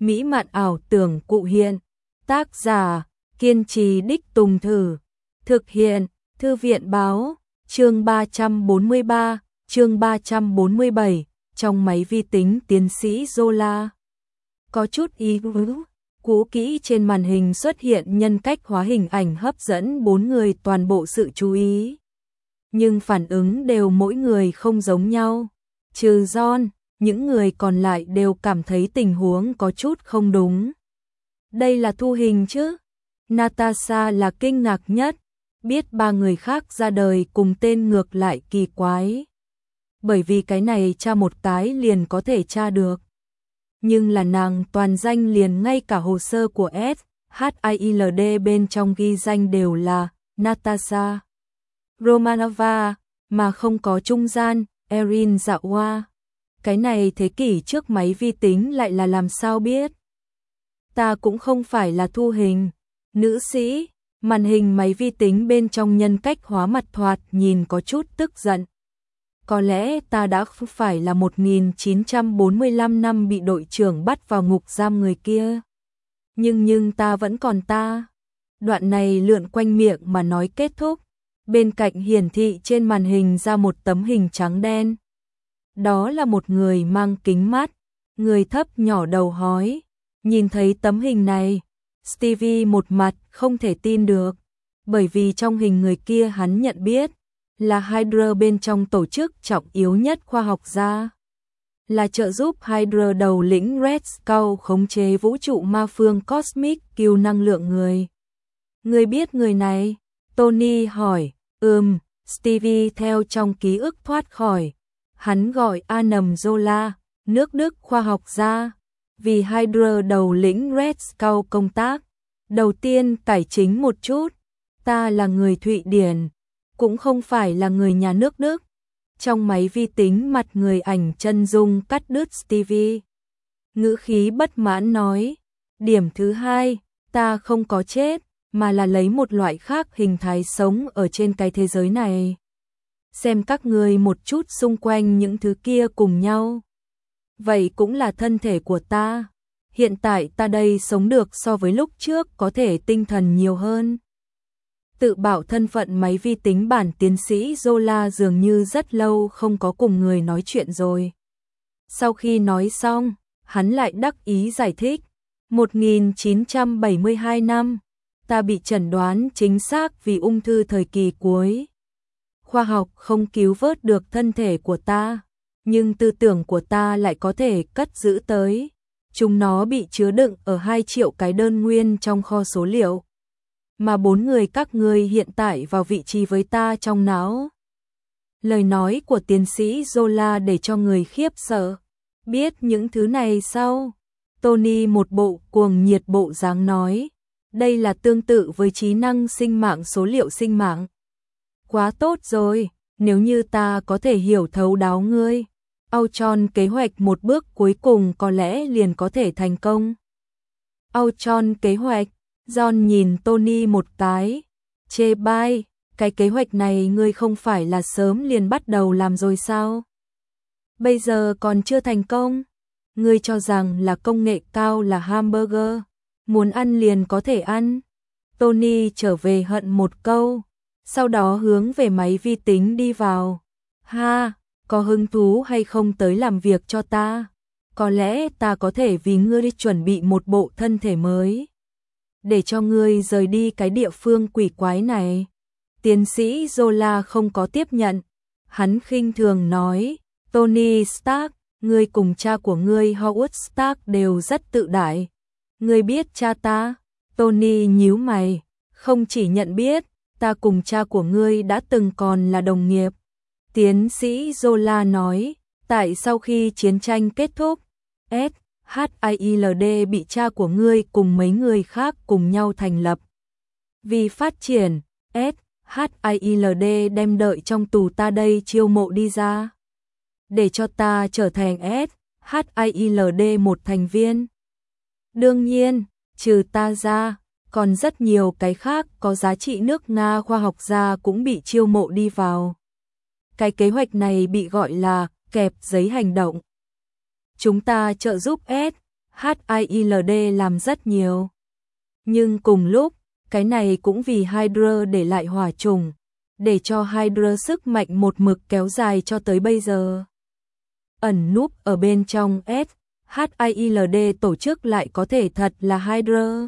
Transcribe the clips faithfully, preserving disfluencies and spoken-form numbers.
mỹ mạn ảo tưởng cụ hiện. Tác giả, kiên trì đích tùng thử. Thực hiện, Thư viện báo, chương ba trăm bốn mươi ba, chương ba trăm bốn mươi bảy, trong máy vi tính tiến sĩ Zola. Có chút ý vứ, cũ kỹ trên màn hình xuất hiện nhân cách hóa hình ảnh hấp dẫn bốn người toàn bộ sự chú ý. Nhưng phản ứng đều mỗi người không giống nhau. Trừ John, những người còn lại đều cảm thấy tình huống có chút không đúng. Đây là thu hình chứ? Natasha là kinh ngạc nhất, biết ba người khác ra đời cùng tên ngược lại kỳ quái. Bởi vì cái này tra một cái liền có thể tra được. Nhưng là nàng toàn danh liền ngay cả hồ sơ của S H I L D bên trong ghi danh đều là Natasha Romanova, mà không có trung gian, Erin Dạ Hoa. Cái này thế kỷ trước máy vi tính lại là làm sao biết? Ta cũng không phải là thu hình, nữ sĩ, màn hình máy vi tính bên trong nhân cách hóa mặt thoạt nhìn có chút tức giận. Có lẽ ta đã không phải là một nghìn chín trăm bốn mươi lăm năm bị đội trưởng bắt vào ngục giam người kia. Nhưng nhưng ta vẫn còn ta. Đoạn này lượn quanh miệng mà nói kết thúc. Bên cạnh hiển thị trên màn hình ra một tấm hình trắng đen. Đó là một người mang kính mắt, người thấp nhỏ đầu hói. Nhìn thấy tấm hình này, Stevie một mặt không thể tin được, bởi vì trong hình người kia hắn nhận biết là Hydra bên trong tổ chức trọng yếu nhất khoa học gia, là trợ giúp Hydra đầu lĩnh Red Skull khống chế vũ trụ ma phương Cosmic Q năng lượng người. Người biết người này? Tony hỏi. Ừm, Stevie theo trong ký ức thoát khỏi. Hắn gọi Adam Zola, nước Đức khoa học gia, vì Hydra đầu lĩnh Red Skull công tác. Đầu tiên cải chính một chút, ta là người Thụy Điển, cũng không phải là người nhà nước Đức. Trong máy vi tính mặt người ảnh chân dung cắt đứt Stevie. Ngữ khí bất mãn nói, điểm thứ hai, ta không có chết, mà là lấy một loại khác hình thái sống ở trên cái thế giới này. Xem các người một chút xung quanh những thứ kia cùng nhau. Vậy cũng là thân thể của ta. Hiện tại ta đây sống được so với lúc trước có thể tinh thần nhiều hơn. Tự bảo thân phận máy vi tính bản tiến sĩ Zola dường như rất lâu không có cùng người nói chuyện rồi. Sau khi nói xong, hắn lại đắc ý giải thích. một nghìn chín trăm bảy mươi hai năm, ta bị chẩn đoán chính xác vì ung thư thời kỳ cuối. Khoa học không cứu vớt được thân thể của ta, nhưng tư tưởng của ta lại có thể cất giữ tới. Chúng nó bị chứa đựng ở hai triệu cái đơn nguyên trong kho số liệu. Mà bốn người các ngươi hiện tại vào vị trí với ta trong não. Lời nói của tiến sĩ Zola để cho người khiếp sợ. Biết những thứ này sao? Tony một bộ cuồng nhiệt bộ dáng nói. Đây là tương tự với trí năng sinh mạng số liệu sinh mạng. Quá tốt rồi, nếu như ta có thể hiểu thấu đáo ngươi. Ultron kế hoạch một bước cuối cùng có lẽ liền có thể thành công. Ultron kế hoạch, John nhìn Tony một cái, chê bai, cái kế hoạch này ngươi không phải là sớm liền bắt đầu làm rồi sao? Bây giờ còn chưa thành công, ngươi cho rằng là công nghệ cao là hamburger, muốn ăn liền có thể ăn. Tony trở về hận một câu, sau đó hướng về máy vi tính đi vào. Ha! Có hứng thú hay không tới làm việc cho ta? Có lẽ ta có thể vì ngươi chuẩn bị một bộ thân thể mới. Để cho ngươi rời đi cái địa phương quỷ quái này. Tiến sĩ Zola không có tiếp nhận. Hắn khinh thường nói, Tony Stark, ngươi cùng cha của ngươi Howard Stark đều rất tự đại. Ngươi biết cha ta? Tony nhíu mày, không chỉ nhận biết, ta cùng cha của ngươi đã từng còn là đồng nghiệp. Tiến sĩ Zola nói, tại sau khi chiến tranh kết thúc, S H I L D bị cha của ngươi cùng mấy người khác cùng nhau thành lập. Vì phát triển, S H I L D đem đợi trong tù ta đây chiêu mộ đi ra. Để cho ta trở thành S H I L D một thành viên. Đương nhiên, trừ ta ra, còn rất nhiều cái khác có giá trị nước Nga khoa học gia cũng bị chiêu mộ đi vào. Cái kế hoạch này bị gọi là kẹp giấy hành động. Chúng ta trợ giúp S hát i lờ đê làm rất nhiều. Nhưng cùng lúc, cái này cũng vì Hydra để lại hỏa trùng, để cho Hydra sức mạnh một mực kéo dài cho tới bây giờ. Ẩn núp ở bên trong S, hát i lờ đê tổ chức lại có thể thật là Hydra.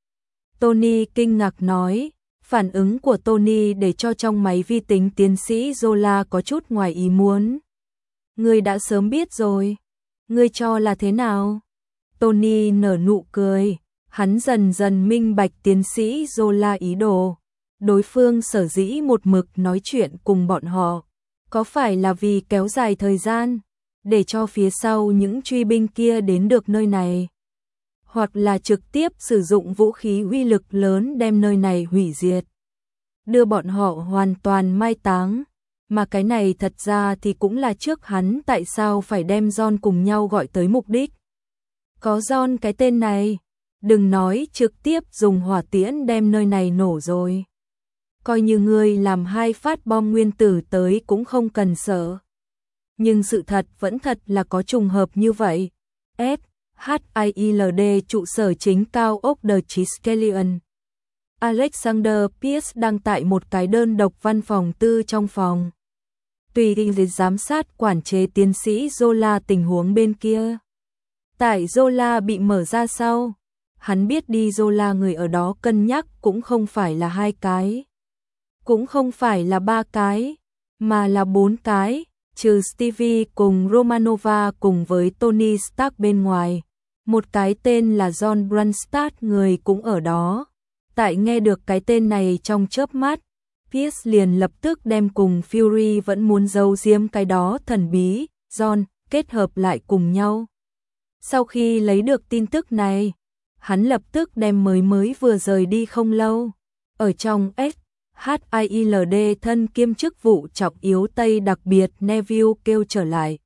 Tony kinh ngạc nói, phản ứng của Tony để cho trong máy vi tính tiến sĩ Zola có chút ngoài ý muốn. Ngươi đã sớm biết rồi. Ngươi cho là thế nào? Tony nở nụ cười, hắn dần dần minh bạch tiến sĩ Zola ý đồ. Đối phương sở dĩ một mực nói chuyện cùng bọn họ, có phải là vì kéo dài thời gian, để cho phía sau những truy binh kia đến được nơi này, hoặc là trực tiếp sử dụng vũ khí uy lực lớn đem nơi này hủy diệt, đưa bọn họ hoàn toàn mai táng. Mà cái này thật ra thì cũng là trước hắn tại sao phải đem John cùng nhau gọi tới mục đích. Có John cái tên này, đừng nói trực tiếp dùng hỏa tiễn đem nơi này nổ rồi. Coi như ngươi làm hai phát bom nguyên tử tới cũng không cần sợ. Nhưng sự thật vẫn thật là có trùng hợp như vậy. S, hát i lờ đê trụ sở chính cao ốc The Triskelion. Alexander Pierce đang tại một cái đơn độc văn phòng tư trong phòng. Tùy ý giám sát quản chế tiến sĩ Zola tình huống bên kia. Tại Zola bị mở ra sau, hắn biết đi Zola người ở đó cân nhắc cũng không phải là hai cái, cũng không phải là ba cái, mà là bốn cái, trừ Stevie cùng Romanova cùng với Tony Stark bên ngoài. Một cái tên là John Brunstad người cũng ở đó. Tại nghe được cái tên này trong chớp mắt, Pierce liền lập tức đem cùng Fury vẫn muốn giấu giếm cái đó thần bí, John, kết hợp lại cùng nhau. Sau khi lấy được tin tức này, hắn lập tức đem mới mới vừa rời đi không lâu. Ở trong S, hát i lờ đê thân kiêm chức vụ trọng yếu Tây đặc biệt Neville kêu trở lại.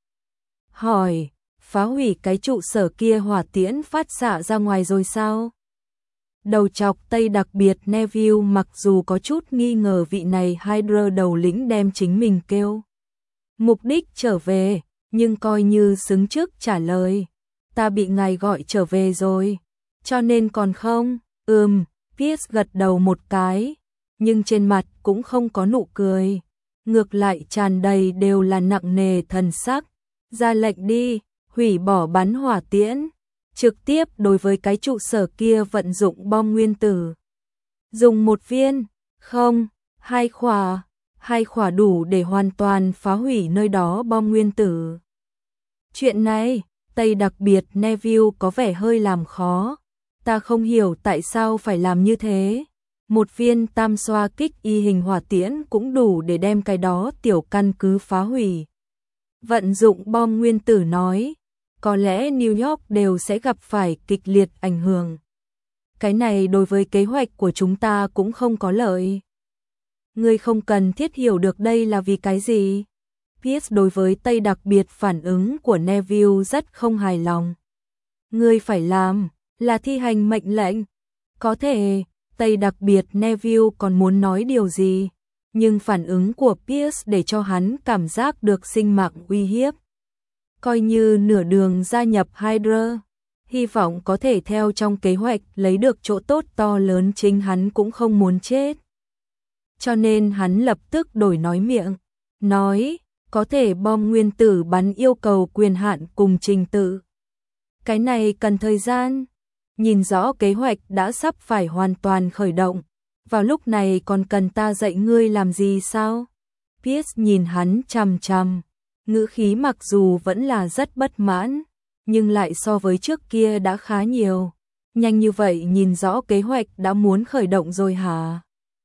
Hỏi, phá hủy cái trụ sở kia hỏa tiễn phát xạ ra ngoài rồi sao? Đầu chọc Tây đặc biệt Neville mặc dù có chút nghi ngờ vị này Hydra đầu lĩnh đem chính mình kêu mục đích trở về, nhưng coi như xứng trước trả lời. Ta bị ngài gọi trở về rồi, cho nên còn không? Ừm, Pierce gật đầu một cái, nhưng trên mặt cũng không có nụ cười. Ngược lại tràn đầy đều là nặng nề thần sắc. Ra lệnh đi, hủy bỏ bắn hỏa tiễn. Trực tiếp đối với cái trụ sở kia vận dụng bom nguyên tử. Dùng một viên, không, hai khỏa, hai khỏa đủ để hoàn toàn phá hủy nơi đó bom nguyên tử. Chuyện này, Tây đặc biệt Neville có vẻ hơi làm khó. Ta không hiểu tại sao phải làm như thế. Một viên tam xoa kích y hình hỏa tiễn cũng đủ để đem cái đó tiểu căn cứ phá hủy. Vận dụng bom nguyên tử nói, có lẽ New York đều sẽ gặp phải kịch liệt ảnh hưởng. Cái này đối với kế hoạch của chúng ta cũng không có lợi. Ngươi không cần thiết hiểu được đây là vì cái gì. Pierce đối với Tây đặc biệt phản ứng của Neville rất không hài lòng. Ngươi phải làm là thi hành mệnh lệnh. Có thể, Tây đặc biệt Neville còn muốn nói điều gì, nhưng phản ứng của Pierce để cho hắn cảm giác được sinh mạng uy hiếp. Coi như nửa đường gia nhập Hydra, hy vọng có thể theo trong kế hoạch lấy được chỗ tốt to lớn, chính hắn cũng không muốn chết. Cho nên hắn lập tức đổi nói miệng, nói, có thể bom nguyên tử bắn yêu cầu quyền hạn cùng trình tự. Cái này cần thời gian, nhìn rõ kế hoạch đã sắp phải hoàn toàn khởi động, vào lúc này còn cần ta dạy ngươi làm gì sao? Pierce nhìn hắn chằm chằm, ngữ khí mặc dù vẫn là rất bất mãn, nhưng lại so với trước kia đã khá nhiều. Nhanh như vậy nhìn rõ kế hoạch đã muốn khởi động rồi hả?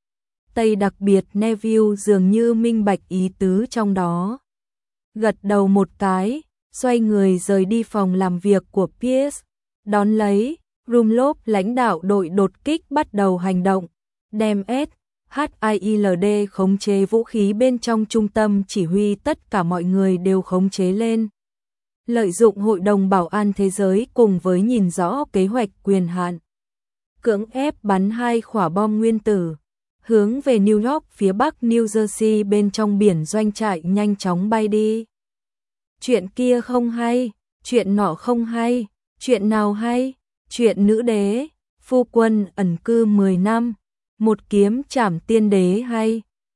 Tây đặc biệt Neville dường như minh bạch ý tứ trong đó. Gật đầu một cái, xoay người rời đi phòng làm việc của Pierce. Đón lấy, Rumlop lãnh đạo đội đột kích bắt đầu hành động, đem S, hát i lờ đê khống chế vũ khí bên trong trung tâm chỉ huy, tất cả mọi người đều khống chế lên. Lợi dụng Hội đồng Bảo an Thế giới cùng với nhìn rõ kế hoạch quyền hạn, cưỡng ép bắn hai quả bom nguyên tử, hướng về New York phía bắc New Jersey bên trong biển doanh trại nhanh chóng bay đi. Chuyện kia không hay, chuyện nọ không hay, Chuyện nào hay? Chuyện nữ đế, phu quân ẩn cư mười năm, một kiếm trảm tiên đế hay?